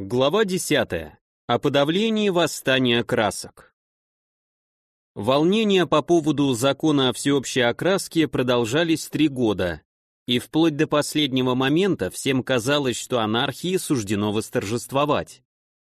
Глава 10. О подавлении восстания красок. Волнения по поводу закона о всеобщей окраске продолжались 3 года, и вплоть до последнего момента всем казалось, что анархии суждено восторжествовать.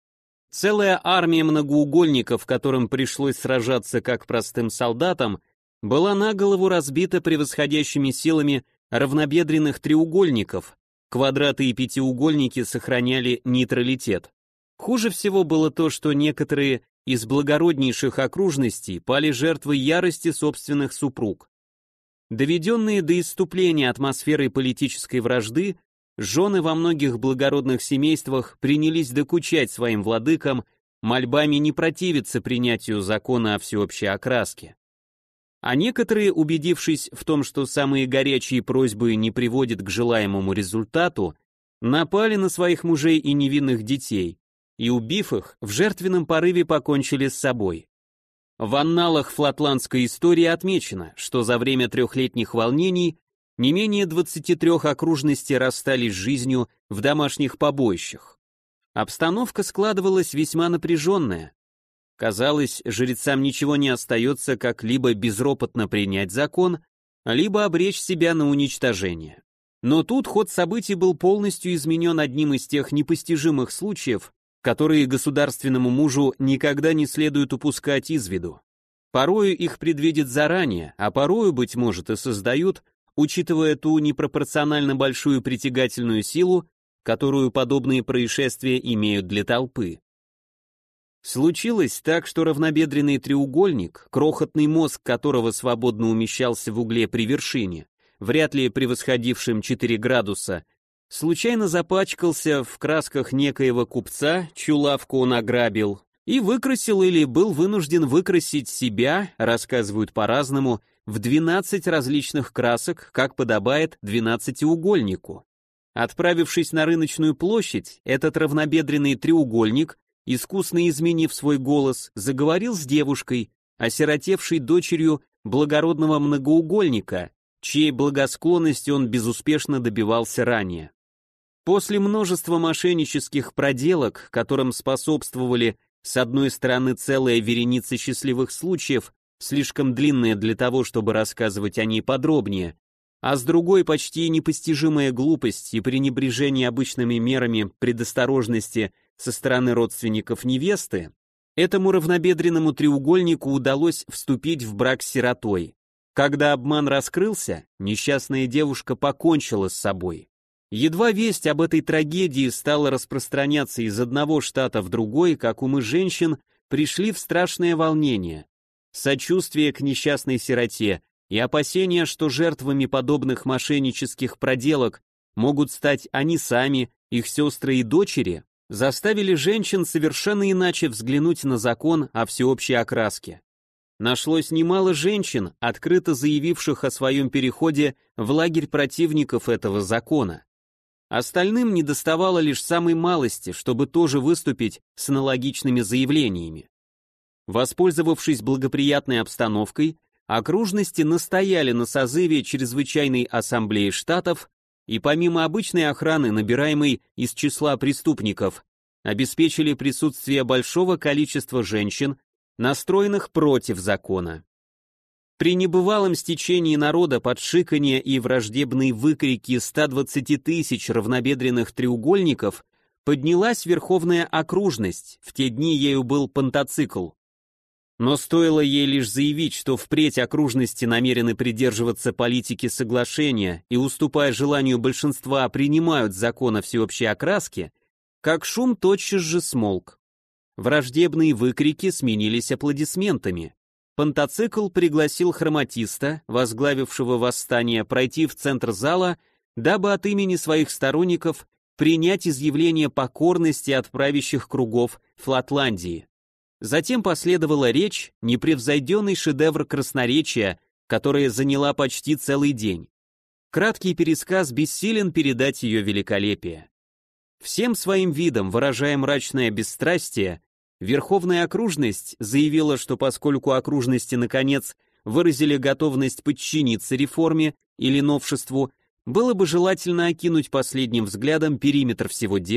Целая армия многоугольников, которым пришлось сражаться как простым солдатам, была на голову разбита превосходящими силами равнобедренных треугольников. Квадраты и пятиугольники сохраняли нейтралитет. Хуже всего было то, что некоторые из благороднейших окружностей пали жертвой ярости собственных супруг. Доведенные до исступления атмосферой политической вражды, жены во многих благородных семействах принялись докучать своим владыкам мольбами не противиться принятию закона о всеобщей окраске. А некоторые, убедившись в том, что самые горячие просьбы не приводят к желаемому результату, напали на своих мужей и невинных детей, и, убив их, в жертвенном порыве покончили с собой. В анналах флатландской истории отмечено, что за время 3-летних волнений не менее 23 окружностей расстались с жизнью в домашних побоищах. Обстановка складывалась весьма напряженная. Казалось, жрецам ничего не остается, как либо безропотно принять закон, либо обречь себя на уничтожение. Но тут ход событий был полностью изменен одним из тех непостижимых случаев, которые государственному мужу никогда не следует упускать из виду. Порою их предвидят заранее, а порою, быть может, и создают, учитывая ту непропорционально большую притягательную силу, которую подобные происшествия имеют для толпы. Случилось так, что равнобедренный треугольник, крохотный мозг которого свободно умещался в угле при вершине, вряд ли превосходившем 4 градуса, случайно запачкался в красках некоего купца, чью лавку он ограбил, и выкрасил или был вынужден выкрасить себя, рассказывают по-разному, в 12 различных красок, как подобает 12-угольнику. Отправившись на рыночную площадь, этот равнобедренный треугольник, искусно изменив свой голос, заговорил с девушкой, осиротевшей дочерью благородного многоугольника, чьей благосклонности он безуспешно добивался ранее. После множества мошеннических проделок, которым способствовали, с одной стороны, целая вереница счастливых случаев, слишком длинная для того, чтобы рассказывать о ней подробнее, а с другой почти непостижимая глупость и пренебрежение обычными мерами предосторожности со стороны родственников невесты, этому равнобедренному треугольнику удалось вступить в брак с сиротой. Когда обман раскрылся, несчастная девушка покончила с собой. Едва весть об этой трагедии стала распространяться из одного штата в другой, как умы женщин пришли в страшное волнение. Сочувствие к несчастной сироте и опасения, что жертвами подобных мошеннических проделок могут стать они сами, их сестры и дочери, заставили женщин совершенно иначе взглянуть на закон о всеобщей окраске. Нашлось немало женщин, открыто заявивших о своем переходе в лагерь противников этого закона. Остальным недоставало лишь самой малости, чтобы тоже выступить с аналогичными заявлениями. Воспользовавшись благоприятной обстановкой, окружности настояли на созыве чрезвычайной ассамблеи штатов и помимо обычной охраны, набираемой из числа преступников, обеспечили присутствие большого количества женщин, настроенных против закона. При небывалом стечении народа под шиканье и враждебные выкрики 120 тысяч равнобедренных треугольников поднялась верховная окружность, в те дни ею был пантоцикл. Но стоило ей лишь заявить, что впредь окружности намерены придерживаться политики соглашения и, уступая желанию большинства, принимают закон о всеобщей окраске, как шум тотчас же смолк. Враждебные выкрики сменились аплодисментами. Пантоцикл пригласил хроматиста, возглавившего восстание, пройти в центр зала, дабы от имени своих сторонников принять изъявление покорности от правящих кругов Флатландии. Затем последовала речь, непревзойденный шедевр красноречия, которая заняла почти целый день. Краткий пересказ бессилен передать ее великолепие. Всем своим видом, выражая мрачное бесстрастие, Верховная окружность заявила, что поскольку окружности наконец выразили готовность подчиниться реформе или новшеству, было бы желательно окинуть последним взглядом периметр всего дела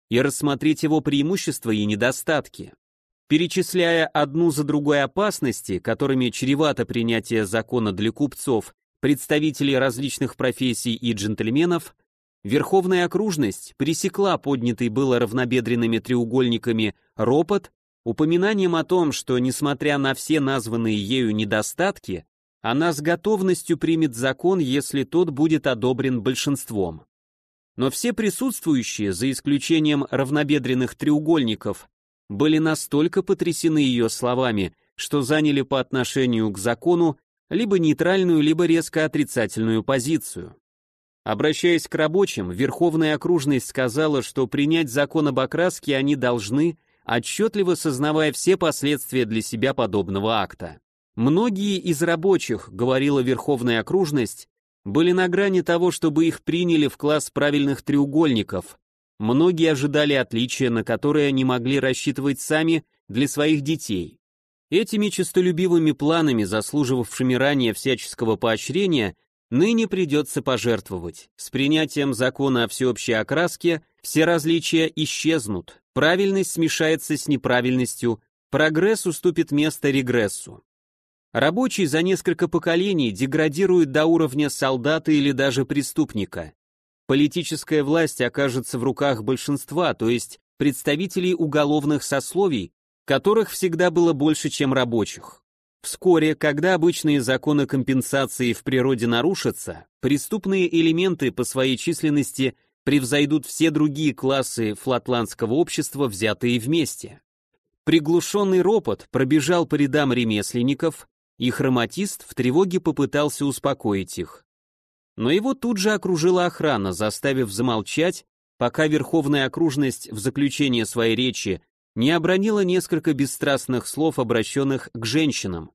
и рассмотреть его преимущества и недостатки. Перечисляя одну за другой опасности, которыми чревато принятие закона для купцов, представителей различных профессий и джентльменов, Верховная окружность пресекла поднятый было равнобедренными треугольниками ропот упоминанием о том, что, несмотря на все названные ею недостатки, она с готовностью примет закон, если тот будет одобрен большинством. Но все присутствующие, за исключением равнобедренных треугольников, были настолько потрясены ее словами, что заняли по отношению к закону либо нейтральную, либо резко отрицательную позицию. Обращаясь к рабочим, Верховная окружность сказала, что принять закон об окраске они должны, отчетливо сознавая все последствия для себя подобного акта. Многие из рабочих, говорила Верховная окружность, были на грани того, чтобы их приняли в класс правильных треугольников. Многие ожидали отличия, на которые они могли рассчитывать сами для своих детей. Этими честолюбивыми планами, заслуживавшими ранее всяческого поощрения, ныне придется пожертвовать. С принятием закона о всеобщей окраске все различия исчезнут, правильность смешается с неправильностью, прогресс уступит место регрессу. Рабочий за несколько поколений деградирует до уровня солдата или даже преступника. Политическая власть окажется в руках большинства, то есть представителей уголовных сословий, которых всегда было больше, чем рабочих. Вскоре, когда обычные законы компенсации в природе нарушатся, преступные элементы по своей численности превзойдут все другие классы флатландского общества, взятые вместе. Приглушенный ропот пробежал по рядам ремесленников, и хроматист в тревоге попытался успокоить их. Но его тут же окружила охрана, заставив замолчать, пока Верховная окружность в заключение своей речи не обронила несколько бесстрастных слов, обращенных к женщинам.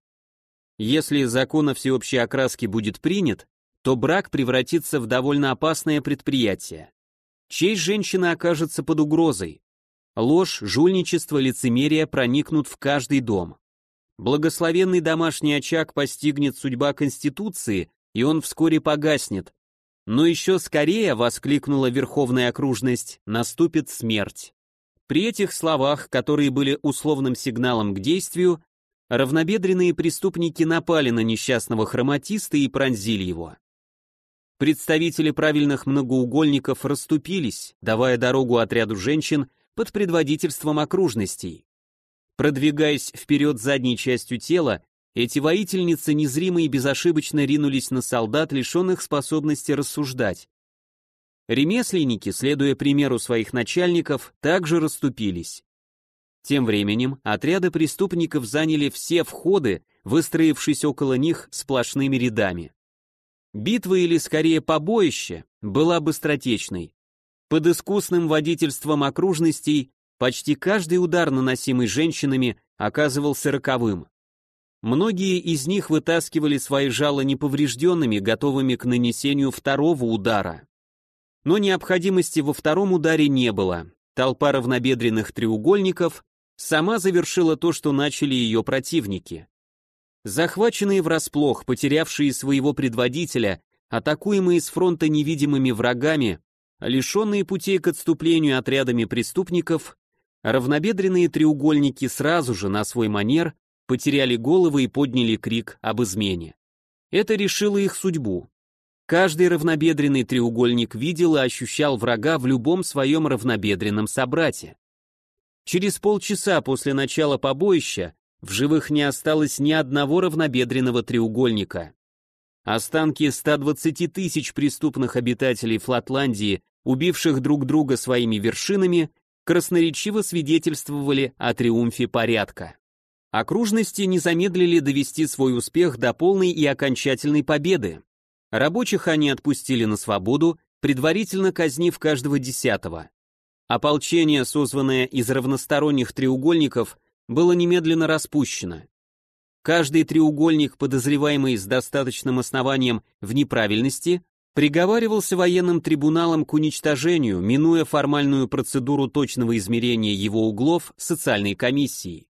Если закон о всеобщей окраске будет принят, то брак превратится в довольно опасное предприятие. Честь женщины окажется под угрозой. Ложь, жульничество, лицемерие проникнут в каждый дом. Благословенный домашний очаг постигнет судьба Конституции, и он вскоре погаснет. Но еще скорее, воскликнула Верховная окружность, наступит смерть. При этих словах, которые были условным сигналом к действию, равнобедренные преступники напали на несчастного хроматиста и пронзили его. Представители правильных многоугольников расступились, давая дорогу отряду женщин под предводительством окружностей. Продвигаясь вперед задней частью тела, эти воительницы незримо и безошибочно ринулись на солдат, лишенных способности рассуждать. Ремесленники, следуя примеру своих начальников, также расступились. Тем временем отряды преступников заняли все входы, выстроившись около них сплошными рядами. Битва, или скорее побоище, была быстротечной. Под искусным водительством окружностей почти каждый удар, наносимый женщинами, оказывался роковым. Многие из них вытаскивали свои жало неповрежденными, готовыми к нанесению второго удара. Но необходимости во втором ударе не было. Толпа равнобедренных треугольников сама завершила то, что начали ее противники. Захваченные врасплох, потерявшие своего предводителя, атакуемые с фронта невидимыми врагами, лишенные путей к отступлению отрядами преступников, равнобедренные треугольники сразу же на свой манер потеряли головы и подняли крик об измене. Это решило их судьбу. Каждый равнобедренный треугольник видел и ощущал врага в любом своем равнобедренном собрате. Через полчаса после начала побоища в живых не осталось ни одного равнобедренного треугольника. Останки 120 тысяч преступных обитателей Флатландии, убивших друг друга своими вершинами, красноречиво свидетельствовали о триумфе порядка. Окружности не замедлили довести свой успех до полной и окончательной победы. Рабочих они отпустили на свободу, предварительно казнив каждого десятого. Ополчение, созванное из равносторонних треугольников, было немедленно распущено. Каждый треугольник, подозреваемый с достаточным основанием в неправильности, приговаривался военным трибуналом к уничтожению, минуя формальную процедуру точного измерения его углов социальной комиссией.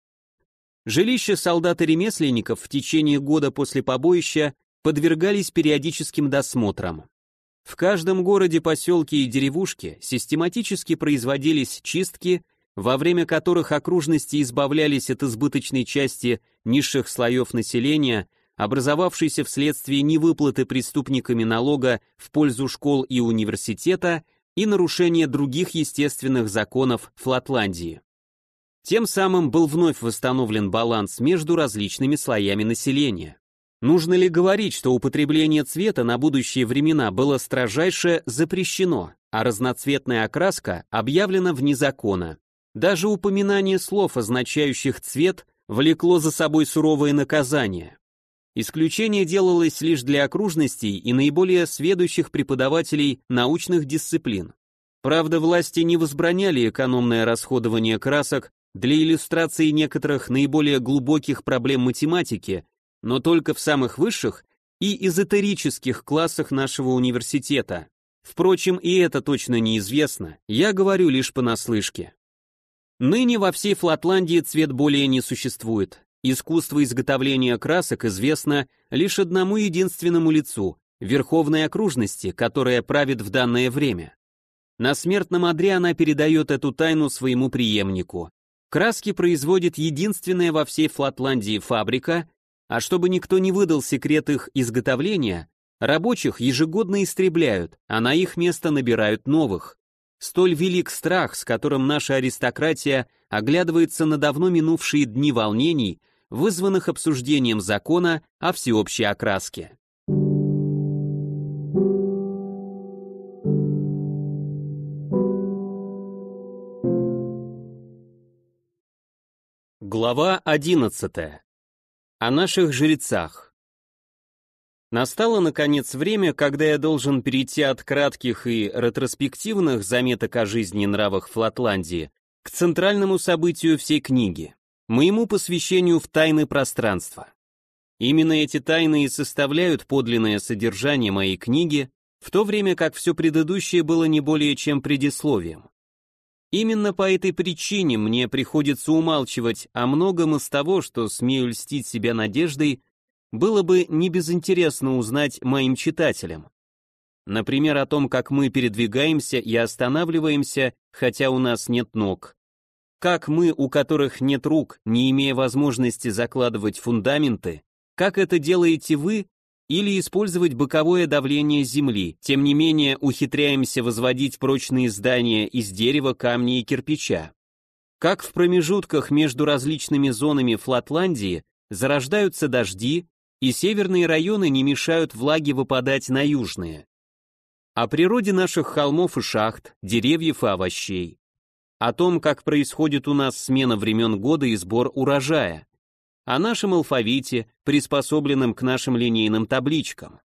Жилища солдат и ремесленников в течение года после побоища подвергались периодическим досмотрам. В каждом городе, поселке и деревушке систематически производились чистки, во время которых окружности избавлялись от избыточной части низших слоев населения, образовавшейся вследствие невыплаты преступниками налога в пользу школ и университета и нарушения других естественных законов Флатландии. Тем самым был вновь восстановлен баланс между различными слоями населения. Нужно ли говорить, что употребление цвета на будущие времена было строжайше запрещено, а разноцветная окраска объявлена вне закона? Даже упоминание слов, означающих цвет, влекло за собой суровые наказания. Исключение делалось лишь для окружностей и наиболее сведущих преподавателей научных дисциплин. Правда, власти не возбраняли экономное расходование красок для иллюстрации некоторых наиболее глубоких проблем математики, но только в самых высших и эзотерических классах нашего университета. Впрочем, и это точно неизвестно, я говорю лишь понаслышке. Ныне во всей Флатландии цвет более не существует. Искусство изготовления красок известно лишь одному единственному лицу – Верховной окружности, которая правит в данное время. На смертном одре она передает эту тайну своему преемнику. Краски производит единственная во всей Флатландии фабрика, а чтобы никто не выдал секрет их изготовления, рабочих ежегодно истребляют, а на их место набирают новых. Столь велик страх, с которым наша аристократия оглядывается на давно минувшие дни волнений, вызванных обсуждением закона о всеобщей окраске. Глава 11. О наших жрецах. Настало, наконец, время, когда я должен перейти от кратких и ретроспективных заметок о жизни и нравах Флатландии к центральному событию всей книги, моему посвящению в тайны пространства. Именно эти тайны и составляют подлинное содержание моей книги, в то время как все предыдущее было не более чем предисловием. Именно по этой причине мне приходится умалчивать о многом из того, что, смею льстить себя надеждой, было бы не безинтересно узнать моим читателям. Например, о том, как мы передвигаемся и останавливаемся, хотя у нас нет ног. Как мы, у которых нет рук, не имея возможности закладывать фундаменты, как это делаете вы, или использовать боковое давление земли, тем не менее ухитряемся возводить прочные здания из дерева, камня и кирпича. Как в промежутках между различными зонами Флатландии зарождаются дожди, и северные районы не мешают влаге выпадать на южные. О природе наших холмов и шахт, деревьев и овощей. О том, как происходит у нас смена времен года и сбор урожая. О нашем алфавите, приспособленном к нашим линейным табличкам.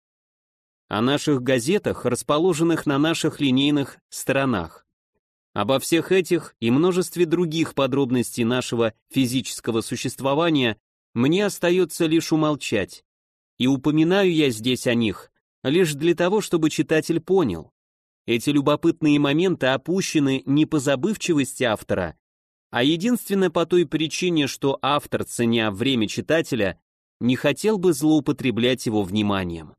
О наших газетах, расположенных на наших линейных сторонах. Обо всех этих и множестве других подробностей нашего физического существования мне остается лишь умолчать, и упоминаю я здесь о них лишь для того, чтобы читатель понял. Эти любопытные моменты опущены не по забывчивости автора, а единственно по той причине, что автор, ценя время читателя, не хотел бы злоупотреблять его вниманием.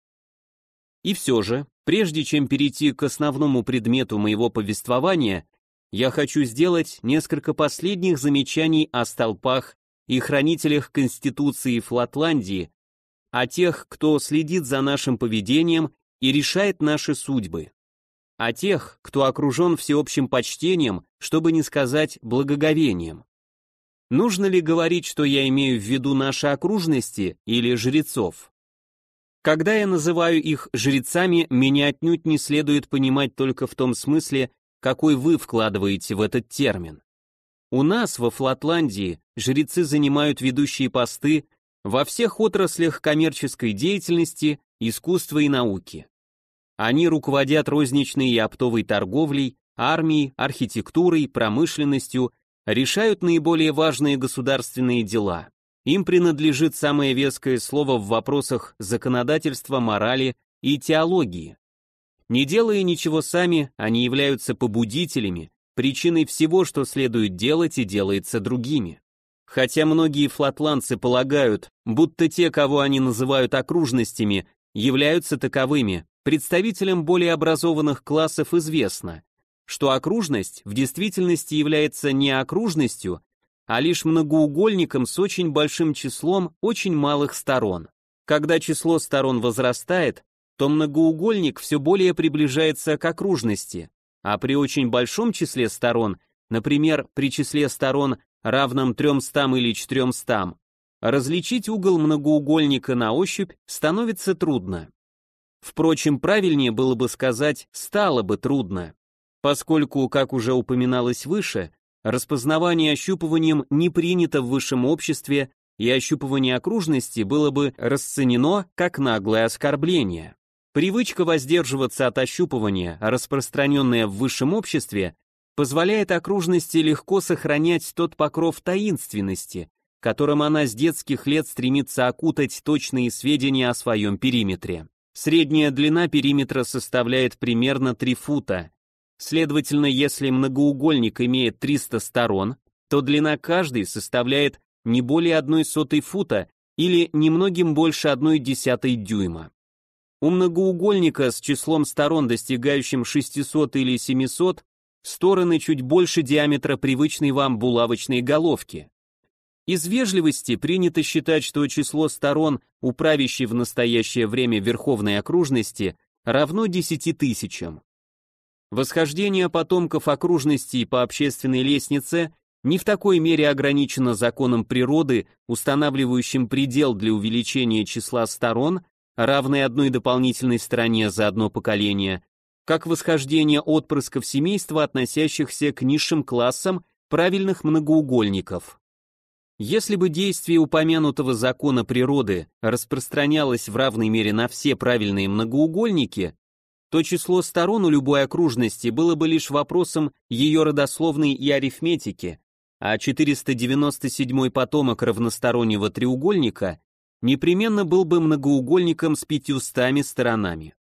И все же, прежде чем перейти к основному предмету моего повествования, я хочу сделать несколько последних замечаний о столпах и хранителях Конституции Флатландии, о тех, кто следит за нашим поведением и решает наши судьбы, о тех, кто окружен всеобщим почтением, чтобы не сказать благоговением. Нужно ли говорить, что я имею в виду наши окружности или жрецов? Когда я называю их жрецами, меня отнюдь не следует понимать только в том смысле, какой вы вкладываете в этот термин. У нас во Флатландии жрецы занимают ведущие посты во всех отраслях коммерческой деятельности, искусства и науки. Они руководят розничной и оптовой торговлей, армией, архитектурой, промышленностью, решают наиболее важные государственные дела. Им принадлежит самое веское слово в вопросах законодательства, морали и теологии. Не делая ничего сами, они являются побудителями, причиной всего, что следует делать и делается другими. Хотя многие флатландцы полагают, будто те, кого они называют окружностями, являются таковыми, представителям более образованных классов известно, что окружность в действительности является не окружностью, а лишь многоугольником с очень большим числом очень малых сторон. Когда число сторон возрастает, то многоугольник все более приближается к окружности, а при очень большом числе сторон, например, при числе сторон, равном 300 или 400, различить угол многоугольника на ощупь становится трудно. Впрочем, правильнее было бы сказать «стало бы трудно», поскольку, как уже упоминалось выше, распознавание ощупыванием не принято в высшем обществе, и ощупывание окружности было бы расценено как наглое оскорбление. Привычка воздерживаться от ощупывания, распространенная в высшем обществе, позволяет окружности легко сохранять тот покров таинственности, которым она с детских лет стремится окутать точные сведения о своем периметре. Средняя длина периметра составляет примерно 3 фута. Следовательно, если многоугольник имеет 300 сторон, то длина каждой составляет не более 1/100 фута или немногим больше 1/10 дюйма. У многоугольника с числом сторон, достигающим 600 или 700, стороны чуть больше диаметра привычной вам булавочной головки. Из вежливости принято считать, что число сторон у правящей в настоящее время верховной окружности равно 10 тысячам. Восхождение потомков окружностей по общественной лестнице не в такой мере ограничено законом природы, устанавливающим предел для увеличения числа сторон, равной одной дополнительной стороне за одно поколение, как восхождение отпрысков семейства, относящихся к низшим классам правильных многоугольников. Если бы действие упомянутого закона природы распространялось в равной мере на все правильные многоугольники, то число сторон у любой окружности было бы лишь вопросом ее родословной и арифметики, а 497-й потомок равностороннего треугольника непременно был бы многоугольником с 500 сторонами.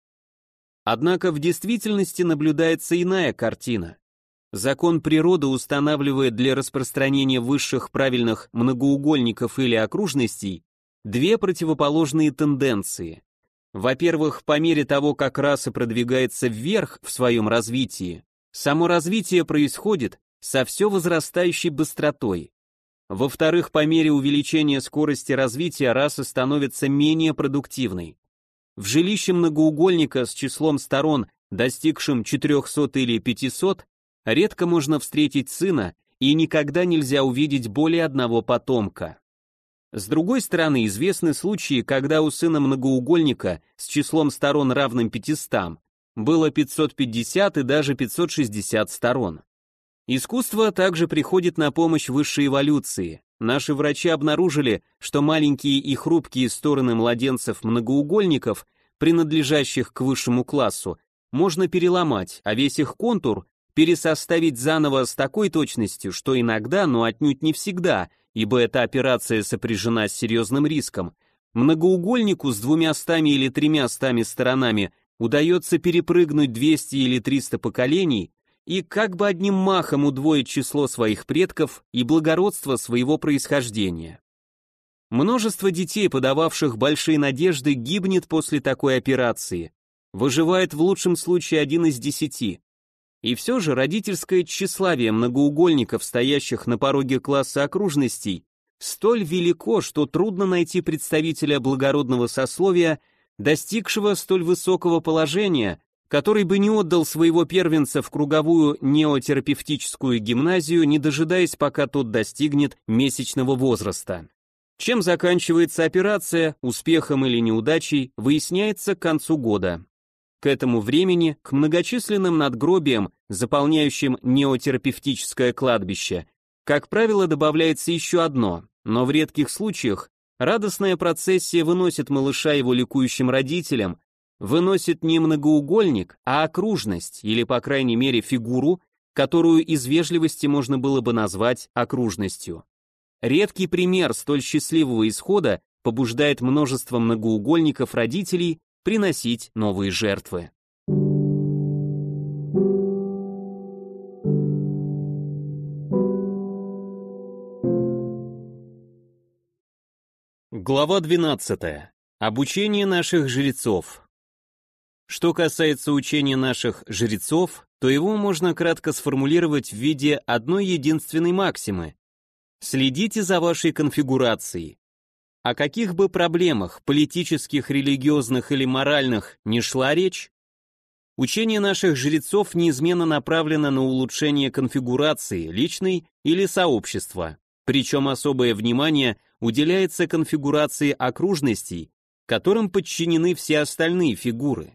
Однако в действительности наблюдается иная картина. Закон природы устанавливает для распространения высших правильных многоугольников или окружностей две противоположные тенденции. Во-первых, по мере того, как раса продвигается вверх в своем развитии, само развитие происходит со все возрастающей быстротой. Во-вторых, по мере увеличения скорости развития раса становится менее продуктивной. В жилище многоугольника с числом сторон, достигшим 400 или 500, редко можно встретить сына, и никогда нельзя увидеть более одного потомка. С другой стороны, известны случаи, когда у сына многоугольника с числом сторон, равным 500, было 550 и даже 560 сторон. Искусство также приходит на помощь высшей эволюции. Наши врачи обнаружили, что маленькие и хрупкие стороны младенцев-многоугольников, принадлежащих к высшему классу, можно переломать, а весь их контур пересоставить заново с такой точностью, что иногда, но отнюдь не всегда, ибо эта операция сопряжена с серьезным риском, многоугольнику с 200 или 300 сторонами удается перепрыгнуть 200 или 300 поколений и как бы одним махом удвоить число своих предков и благородство своего происхождения. Множество детей, подававших большие надежды, гибнет после такой операции, выживает в лучшем случае 1 из 10. И все же родительское тщеславие многоугольников, стоящих на пороге класса окружностей, столь велико, что трудно найти представителя благородного сословия, достигшего столь высокого положения, который бы не отдал своего первенца в круговую неотерапевтическую гимназию, не дожидаясь, пока тот достигнет месячного возраста. Чем заканчивается операция, успехом или неудачей, выясняется к концу года. К этому времени к многочисленным надгробиям, заполняющим неотерапевтическое кладбище, как правило, добавляется еще одно, но в редких случаях радостная процессия выносит малыша его ликующим родителям, выносит не многоугольник, а окружность, или, по крайней мере, фигуру, которую из вежливости можно было бы назвать окружностью. Редкий пример столь счастливого исхода побуждает множество многоугольников родителей приносить новые жертвы. Глава 12. Обучение наших жрецов. Что касается учения наших жрецов, то его можно кратко сформулировать в виде одной единственной максимы. Следите за вашей конфигурацией. О каких бы проблемах, политических, религиозных или моральных, ни шла речь, учение наших жрецов неизменно направлено на улучшение конфигурации личной или сообщества, причем особое внимание уделяется конфигурации окружностей, которым подчинены все остальные фигуры.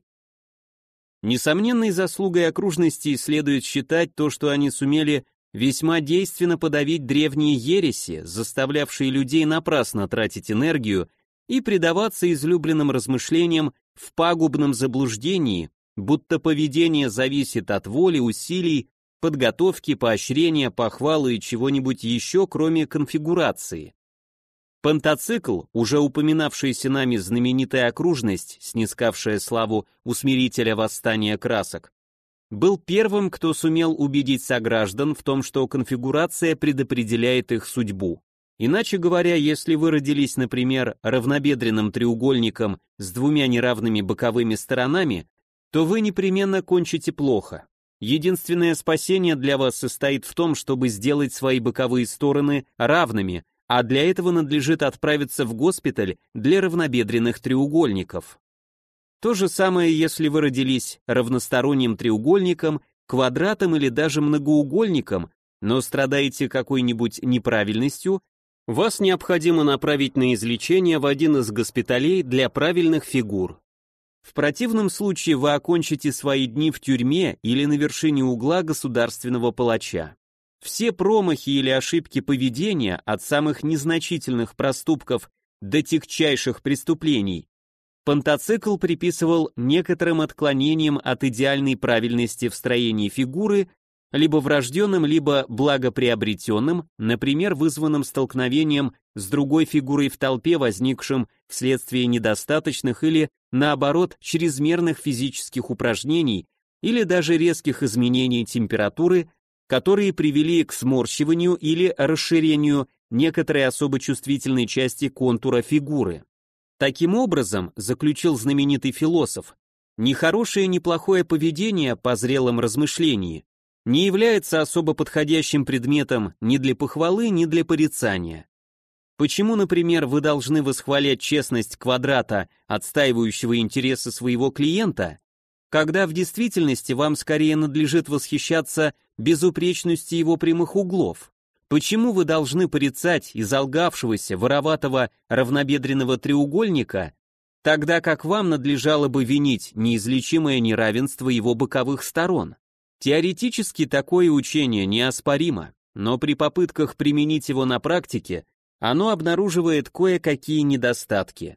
Несомненной заслугой окружностей следует считать то, что они сумели весьма действенно подавить древние ереси, заставлявшие людей напрасно тратить энергию и предаваться излюбленным размышлениям в пагубном заблуждении, будто поведение зависит от воли, усилий, подготовки, поощрения, похвалы и чего-нибудь еще, кроме конфигурации. Пентацикл, уже упоминавшаяся нами знаменитая окружность, снискавшая славу усмирителя восстания красок, был первым, кто сумел убедить сограждан в том, что конфигурация предопределяет их судьбу. Иначе говоря, если вы родились, например, равнобедренным треугольником с двумя неравными боковыми сторонами, то вы непременно кончите плохо. Единственное спасение для вас состоит в том, чтобы сделать свои боковые стороны равными, а для этого надлежит отправиться в госпиталь для равнобедренных треугольников. То же самое, если вы родились равносторонним треугольником, квадратом или даже многоугольником, но страдаете какой-нибудь неправильностью, вас необходимо направить на излечение в один из госпиталей для правильных фигур. В противном случае вы окончите свои дни в тюрьме или на вершине угла государственного палача. Все промахи или ошибки поведения, от самых незначительных проступков до тягчайших преступлений, Пентацикл приписывал некоторым отклонениям от идеальной правильности в строении фигуры, либо врожденным, либо благоприобретенным, например, вызванным столкновением с другой фигурой в толпе, возникшим вследствие недостаточных или, наоборот, чрезмерных физических упражнений или даже резких изменений температуры, которые привели к сморщиванию или расширению некоторой особо чувствительной части контура фигуры. Таким образом, заключил знаменитый философ, ни хорошее, ни плохое поведение по зрелом размышлении не является особо подходящим предметом ни для похвалы, ни для порицания. Почему, например, вы должны восхвалять честность квадрата, отстаивающего интересы своего клиента, когда в действительности вам скорее надлежит восхищаться безупречностью его прямых углов? Почему вы должны порицать изолгавшегося, вороватого равнобедренного треугольника, тогда как вам надлежало бы винить неизлечимое неравенство его боковых сторон? Теоретически такое учение неоспоримо, но при попытках применить его на практике оно обнаруживает кое-какие недостатки.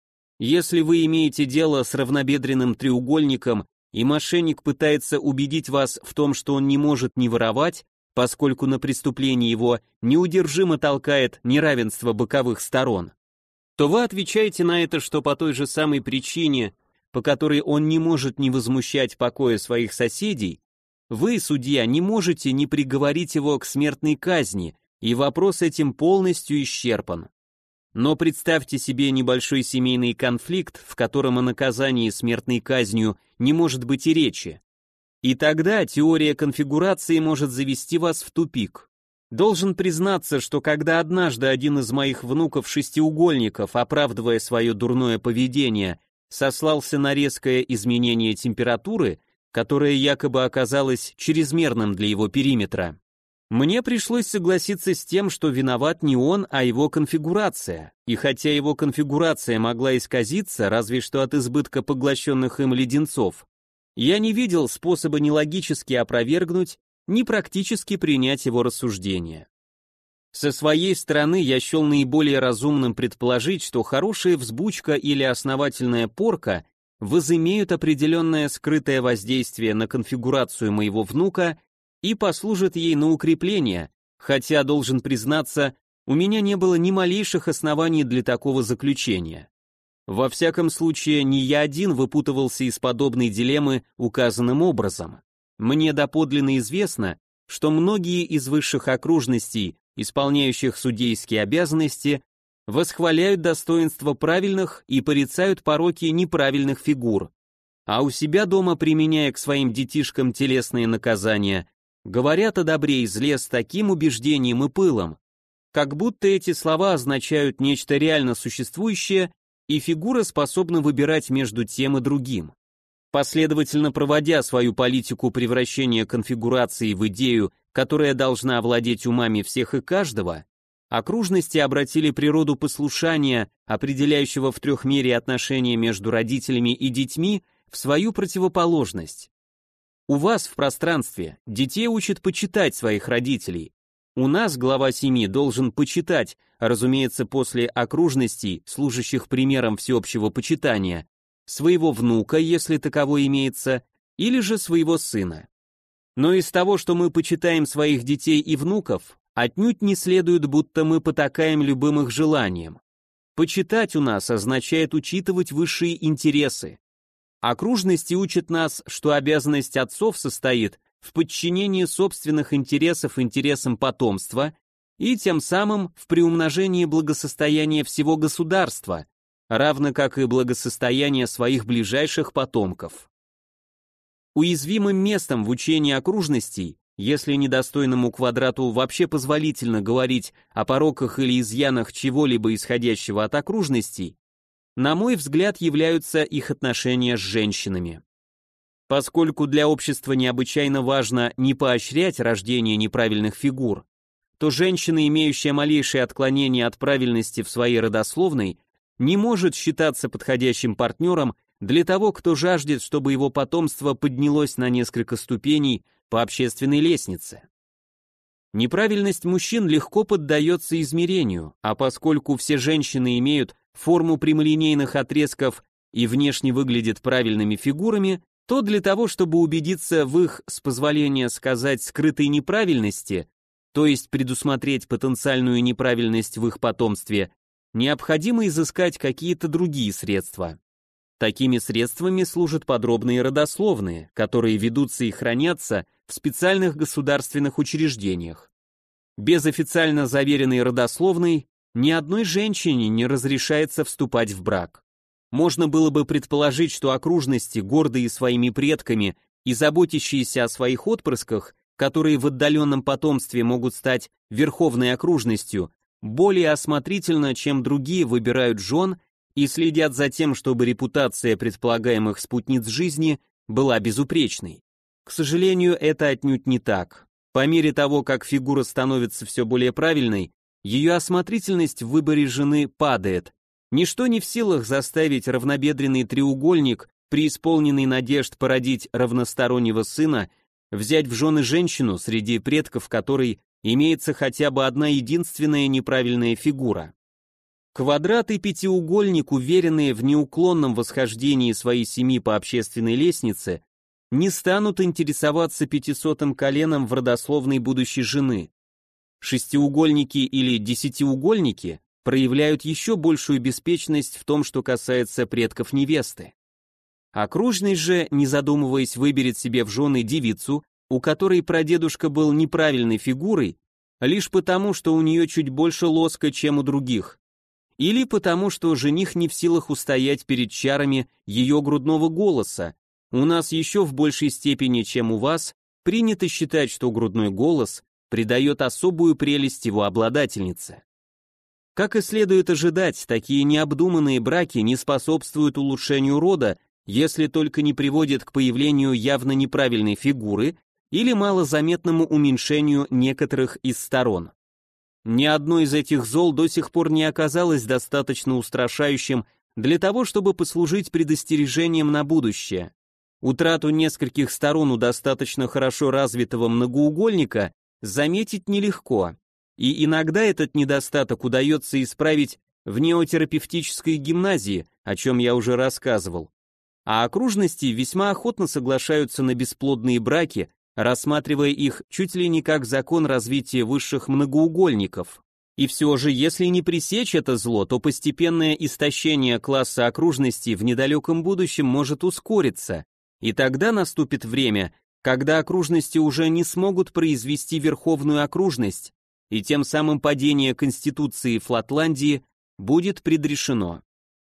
Если вы имеете дело с равнобедренным треугольником, и мошенник пытается убедить вас в том, что он не может не воровать, поскольку на преступление его неудержимо толкает неравенство боковых сторон, то вы отвечаете на это, что по той же самой причине, по которой он не может не возмущать покоя своих соседей, вы, судья, не можете не приговорить его к смертной казни, и вопрос этим полностью исчерпан. Но представьте себе небольшой семейный конфликт, в котором о наказании смертной казнью не может быть и речи. И тогда теория конфигурации может завести вас в тупик. Должен признаться, что когда однажды один из моих внуков-шестиугольников, оправдывая свое дурное поведение, сослался на резкое изменение температуры, которое якобы оказалось чрезмерным для его периметра, мне пришлось согласиться с тем, что виноват не он, а его конфигурация. И хотя его конфигурация могла исказиться, разве что от избытка поглощенных им леденцов, я не видел способа ни логически опровергнуть, ни практически принять его рассуждения. Со своей стороны я счел наиболее разумным предположить, что хорошая взбучка или основательная порка возымеют определенное скрытое воздействие на конфигурацию моего внука и послужат ей на укрепление, хотя, должен признаться, у меня не было ни малейших оснований для такого заключения. Во всяком случае, не я один выпутывался из подобной дилеммы указанным образом. Мне доподлинно известно, что многие из высших окружностей, исполняющих судейские обязанности, восхваляют достоинства правильных и порицают пороки неправильных фигур. а у себя дома, применяя к своим детишкам телесные наказания, говорят о добре и зле с таким убеждением и пылом, как будто эти слова означают нечто реально существующее, и фигура способна выбирать между тем и другим. Последовательно проводя свою политику превращения конфигурации в идею, которая должна овладеть умами всех и каждого, окружности обратили природу послушания, определяющего в трехмере отношения между родителями и детьми, в свою противоположность. У вас в пространстве детей учат почитать своих родителей. У нас глава семьи должен почитать, разумеется, после окружностей, служащих примером всеобщего почитания, своего внука, если таковой имеется, или же своего сына. Но из того, что мы почитаем своих детей и внуков, отнюдь не следует, будто мы потакаем любым их желаниям. Почитать у нас означает учитывать высшие интересы. Окружности учат нас, что обязанность отцов состоит в подчинении собственных интересов интересам потомства и тем самым в приумножении благосостояния всего государства, равно как и благосостояния своих ближайших потомков. Уязвимым местом в учении окружностей, если недостойному квадрату вообще позволительно говорить о пороках или изъянах чего-либо исходящего от окружностей, на мой взгляд, являются их отношения с женщинами. Поскольку для общества необычайно важно не поощрять рождение неправильных фигур, то женщина, имеющая малейшее отклонение от правильности в своей родословной, не может считаться подходящим партнером для того, кто жаждет, чтобы его потомство поднялось на несколько ступеней по общественной лестнице. Неправильность мужчин легко поддается измерению, а поскольку все женщины имеют форму прямолинейных отрезков и внешне выглядят правильными фигурами, то для того, чтобы убедиться в их, с позволения сказать, скрытой неправильности, то есть предусмотреть потенциальную неправильность в их потомстве, необходимо изыскать какие-то другие средства. Такими средствами служат подробные родословные, которые ведутся и хранятся в специальных государственных учреждениях. Без официально заверенной родословной ни одной женщине не разрешается вступать в брак. Можно было бы предположить, что окружности, гордые своими предками и заботящиеся о своих отпрысках, которые в отдаленном потомстве могут стать верховной окружностью, более осмотрительно, чем другие, выбирают жен и следят за тем, чтобы репутация предполагаемых спутниц жизни была безупречной. К сожалению, это отнюдь не так. По мере того, как фигура становится все более правильной, ее осмотрительность в выборе жены падает. Ничто не в силах заставить равнобедренный треугольник, преисполненный надежд породить равностороннего сына, взять в жены женщину, среди предков которой имеется хотя бы одна единственная неправильная фигура. Квадрат и пятиугольник, уверенные в неуклонном восхождении своей семьи по общественной лестнице, не станут интересоваться 500-м коленом в родословной будущей жены. Шестиугольники или десятиугольники проявляют еще большую беспечность в том, что касается предков невесты. Окружный же, не задумываясь, выберет себе в жены девицу, у которой прадедушка был неправильной фигурой, лишь потому, что у нее чуть больше лоска, чем у других, или потому, что жених не в силах устоять перед чарами ее грудного голоса. У нас еще в большей степени, чем у вас, принято считать, что грудной голос придает особую прелесть его обладательнице. Как и следует ожидать, такие необдуманные браки не способствуют улучшению рода, если только не приводят к появлению явно неправильной фигуры или малозаметному уменьшению некоторых из сторон. Ни одно из этих зол до сих пор не оказалось достаточно устрашающим для того, чтобы послужить предостережением на будущее. Утрату нескольких сторон у достаточно хорошо развитого многоугольника заметить нелегко, и иногда этот недостаток удается исправить в неотерапевтической гимназии, о чем я уже рассказывал. А окружности весьма охотно соглашаются на бесплодные браки, рассматривая их чуть ли не как закон развития высших многоугольников. И все же, если не пресечь это зло, то постепенное истощение класса окружностей в недалеком будущем может ускориться, и тогда наступит время, когда окружности уже не смогут произвести верховную окружность, и тем самым падение Конституции Флатландии будет предрешено.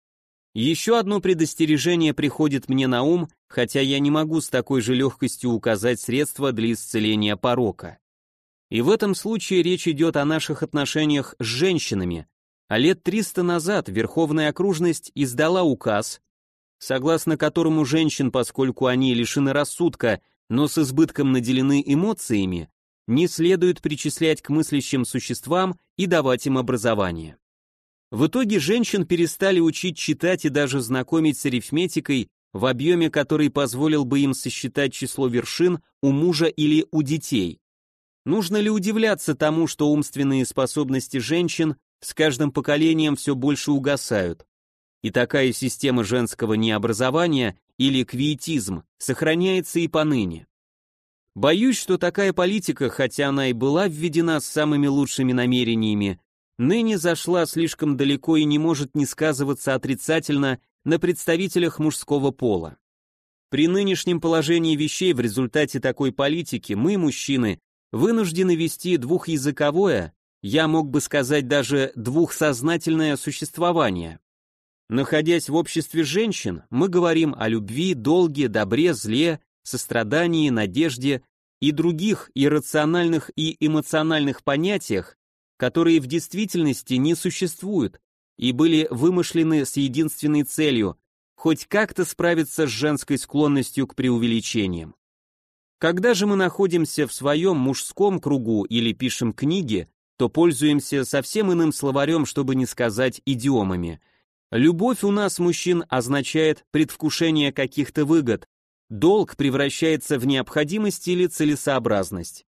Еще одно предостережение приходит мне на ум, хотя я не могу с такой же легкостью указать средства для исцеления порока. И в этом случае речь идет о наших отношениях с женщинами, а лет 300 назад Верховная окружность издала указ, согласно которому женщин, поскольку они лишены рассудка, но с избытком наделены эмоциями, не следует причислять к мыслящим существам и давать им образование. В итоге женщин перестали учить читать и даже знакомить с арифметикой в объеме, который позволил бы им сосчитать число вершин у мужа или у детей. Нужно ли удивляться тому, что умственные способности женщин с каждым поколением все больше угасают? И такая система женского необразования или квиетизм сохраняется и поныне. Боюсь, что такая политика, хотя она и была введена с самыми лучшими намерениями, ныне зашла слишком далеко и не может не сказываться отрицательно на представителях мужского пола. При нынешнем положении вещей в результате такой политики мы, мужчины, вынуждены вести двухязыковое, я мог бы сказать даже двухсознательное существование. Находясь в обществе женщин, мы говорим о любви, долге, добре, зле, сострадании, надежде и других иррациональных и эмоциональных понятиях, которые в действительности не существуют и были вымышлены с единственной целью – хоть как-то справиться с женской склонностью к преувеличениям. Когда же мы находимся в своем мужском кругу или пишем книги, то пользуемся совсем иным словарем, чтобы не сказать идиомами. Любовь у нас, мужчин, означает предвкушение каких-то выгод, долг превращается в необходимость или целесообразность.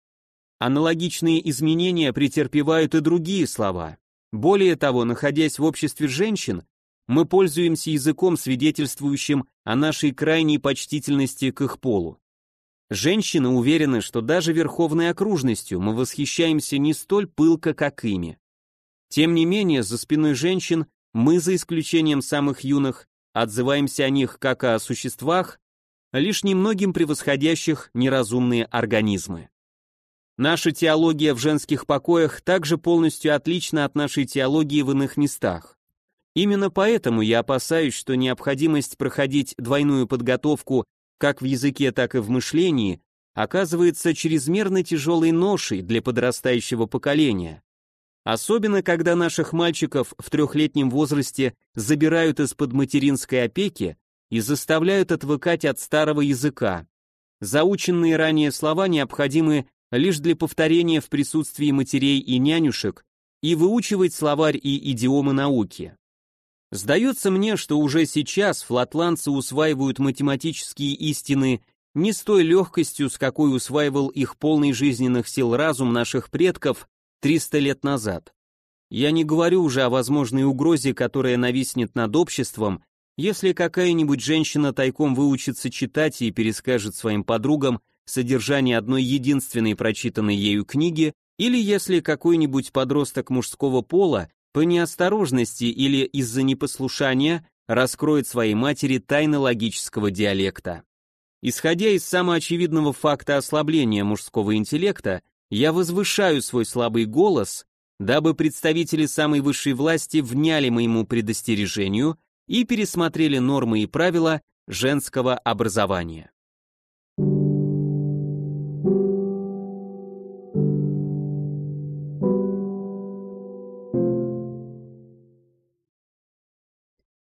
Аналогичные изменения претерпевают и другие слова. Более того, находясь в обществе женщин, мы пользуемся языком, свидетельствующим о нашей крайней почтительности к их полу. Женщины уверены, что даже верховной окружностью мы восхищаемся не столь пылко, как ими. Тем не менее, за спиной женщин мы, за исключением самых юных, отзываемся о них как о существах, лишь немногим превосходящих неразумные организмы. Наша теология в женских покоях также полностью отлична от нашей теологии в иных местах. Именно поэтому я опасаюсь, что необходимость проходить двойную подготовку как в языке, так и в мышлении оказывается чрезмерно тяжелой ношей для подрастающего поколения. Особенно, когда наших мальчиков в 3-летнем возрасте забирают из-под материнской опеки и заставляют отвыкать от старого языка. Заученные ранее слова необходимы лишь для повторения в присутствии матерей и нянюшек и выучивать словарь и идиомы науки. Сдается мне, что уже сейчас флатландцы усваивают математические истины не с той легкостью, с какой усваивал их полный жизненных сил разум наших предков 300 лет назад. Я не говорю уже о возможной угрозе, которая нависнет над обществом, если какая-нибудь женщина тайком выучится читать и перескажет своим подругам содержание одной единственной прочитанной ею книги, или если какой-нибудь подросток мужского пола по неосторожности или из-за непослушания раскроет своей матери тайны логического диалекта. Исходя из самоочевидного факта ослабления мужского интеллекта, я возвышаю свой слабый голос, дабы представители самой высшей власти вняли моему предостережению и пересмотрели нормы и правила женского образования.